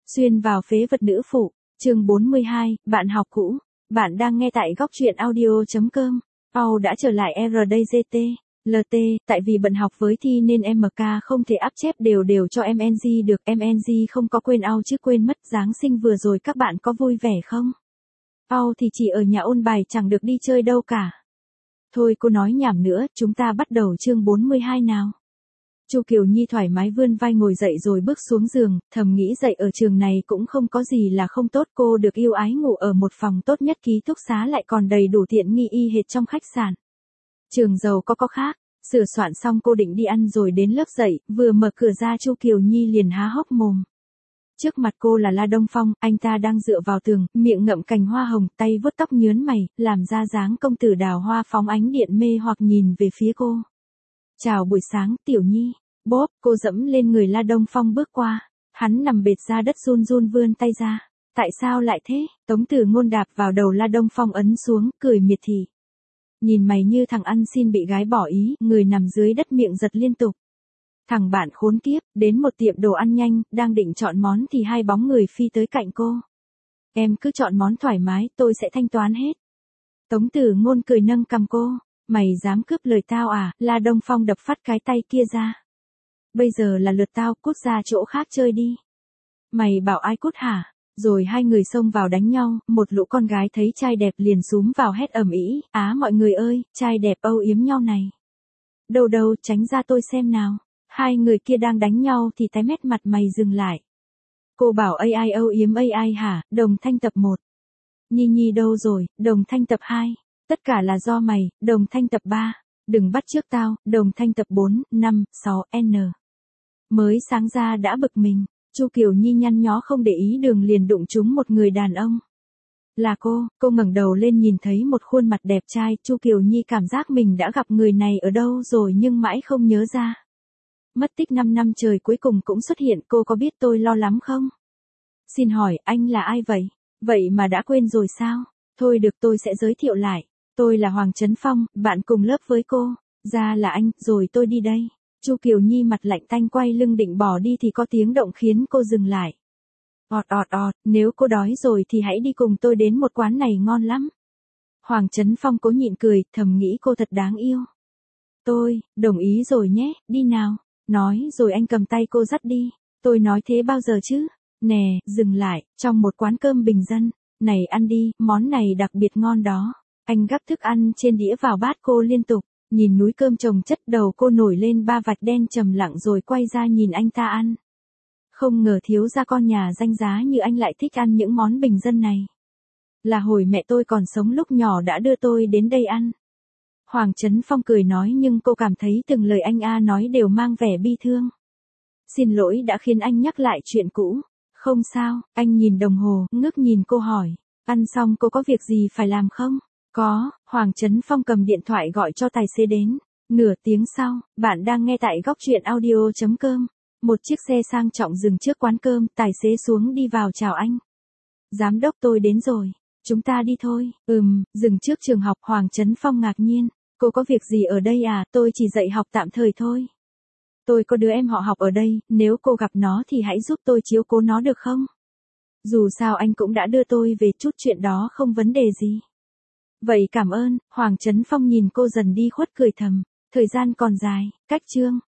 Xuyên vào phế vật nữ phụ, chương 42, bạn học cũ. Bạn đang nghe tại góc truyện audio.com. Paul đã trở lại RDGT, LT, tại vì bận học với thi nên MK không thể áp chép đều cho MNG được. MNG không có quên Paul chứ quên mất. Giáng sinh vừa rồi các bạn có vui vẻ không? Paul thì chỉ ở nhà ôn bài, chẳng được đi chơi đâu cả. Thôi cô nói nhảm nữa, chúng ta bắt đầu chương 42 nào. Chu Kiều Nhi thoải mái vươn vai ngồi dậy rồi bước xuống giường, thầm nghĩ dậy ở trường này cũng không có gì là không tốt. Cô được yêu ái ngủ ở một phòng tốt nhất ký túc xá, lại còn đầy đủ tiện nghi y hệt trong khách sạn. Trường giàu có khác. Sửa soạn xong cô định đi ăn rồi đến lớp dậy, vừa mở cửa ra Chu Kiều Nhi liền há hốc mồm. Trước mặt cô là La Đông Phong, anh ta đang dựa vào tường, miệng ngậm cành hoa hồng, tay vuốt tóc nhướn mày, làm ra dáng công tử đào hoa phóng ánh điện mê hoặc nhìn về phía cô. Chào buổi sáng, Tiểu Nhi. Bốp, cô dẫm lên người La Đông Phong bước qua. Hắn nằm bệt ra đất run run vươn tay ra. Tại sao lại thế? Tống Tử Ngôn đạp vào đầu La Đông Phong ấn xuống, cười miệt thị. Nhìn mày như thằng ăn xin bị gái bỏ ý, người nằm dưới đất miệng giật liên tục. Thằng bạn khốn kiếp, đến một tiệm đồ ăn nhanh, đang định chọn món thì hai bóng người phi tới cạnh cô. Em cứ chọn món thoải mái, tôi sẽ thanh toán hết. Tống Tử Ngôn cười nâng cằm cô. Mày dám cướp lời tao à? La Đông Phong đập phát cái tay kia ra. Bây giờ là lượt tao, cút ra chỗ khác chơi đi. Mày bảo ai cút hả? Rồi hai người xông vào đánh nhau, một lũ con gái thấy trai đẹp liền xúm vào hét ầm ĩ, á mọi người ơi, trai đẹp âu yếm nhau này. Đâu đâu, tránh ra tôi xem nào. Hai người kia đang đánh nhau thì tái mét mặt mày dừng lại. Cô bảo AI âu yếm AI hả? Đồng Thanh tập 1. Nhi Nhi đâu rồi? Đồng Thanh tập 2. Tất cả là do mày, Đồng Thanh tập 3. Đừng bắt chước tao, Đồng Thanh tập 4, 5, 6, N. Mới sáng ra đã bực mình, Chu Kiều Nhi nhăn nhó không để ý đường liền đụng trúng một người đàn ông. Là cô ngẩng đầu lên nhìn thấy một khuôn mặt đẹp trai, Chu Kiều Nhi cảm giác mình đã gặp người này ở đâu rồi nhưng mãi không nhớ ra. Mất tích 5 năm trời cuối cùng cũng xuất hiện, cô có biết tôi lo lắm không? Xin hỏi, anh là ai vậy? Vậy mà đã quên rồi sao? Thôi được, tôi sẽ giới thiệu lại. Tôi là Hoàng Trấn Phong, bạn cùng lớp với cô. Ra là anh, rồi tôi đi đây. Chu Kiều Nhi mặt lạnh tanh quay lưng định bỏ đi thì có tiếng động khiến cô dừng lại. Ọt, nếu cô đói rồi thì hãy đi cùng tôi đến một quán này ngon lắm. Hoàng Trấn Phong cố nhịn cười, thầm nghĩ cô thật đáng yêu. Tôi, đồng ý rồi nhé, đi nào. Nói rồi anh cầm tay cô dắt đi. Tôi nói thế bao giờ chứ? Nè, dừng lại, trong một quán cơm bình dân. Này ăn đi, món này đặc biệt ngon đó. Anh gắp thức ăn trên đĩa vào bát cô liên tục. Nhìn núi cơm chồng chất, đầu cô nổi lên ba vạch đen trầm lặng rồi quay ra nhìn anh ta ăn. Không ngờ thiếu gia con nhà danh giá như anh lại thích ăn những món bình dân này. Là hồi mẹ tôi còn sống lúc nhỏ đã đưa tôi đến đây ăn. Hoàng Trấn Phong cười nói nhưng cô cảm thấy từng lời anh nói đều mang vẻ bi thương. Xin lỗi đã khiến anh nhắc lại chuyện cũ. Không sao, anh nhìn đồng hồ, ngước nhìn cô hỏi. Ăn xong cô có việc gì phải làm không? Có, Hoàng Trấn Phong cầm điện thoại gọi cho tài xế đến. Nửa tiếng sau, bạn đang nghe tại góc truyện audio.com. Một chiếc xe sang trọng dừng trước quán cơm, tài xế xuống đi vào chào anh. Giám đốc tôi đến rồi, chúng ta đi thôi. Dừng trước trường học. Hoàng Trấn Phong ngạc nhiên. Cô có việc gì ở đây à? Tôi chỉ dạy học tạm thời thôi. Tôi có đứa em họ học ở đây, nếu cô gặp nó thì hãy giúp tôi chiếu cố nó được không? Dù sao anh cũng đã đưa tôi về, chút chuyện đó không vấn đề gì. Vậy cảm ơn. Hoàng Trấn Phong nhìn cô dần đi khuất cười thầm. Thời gian còn dài, cách chương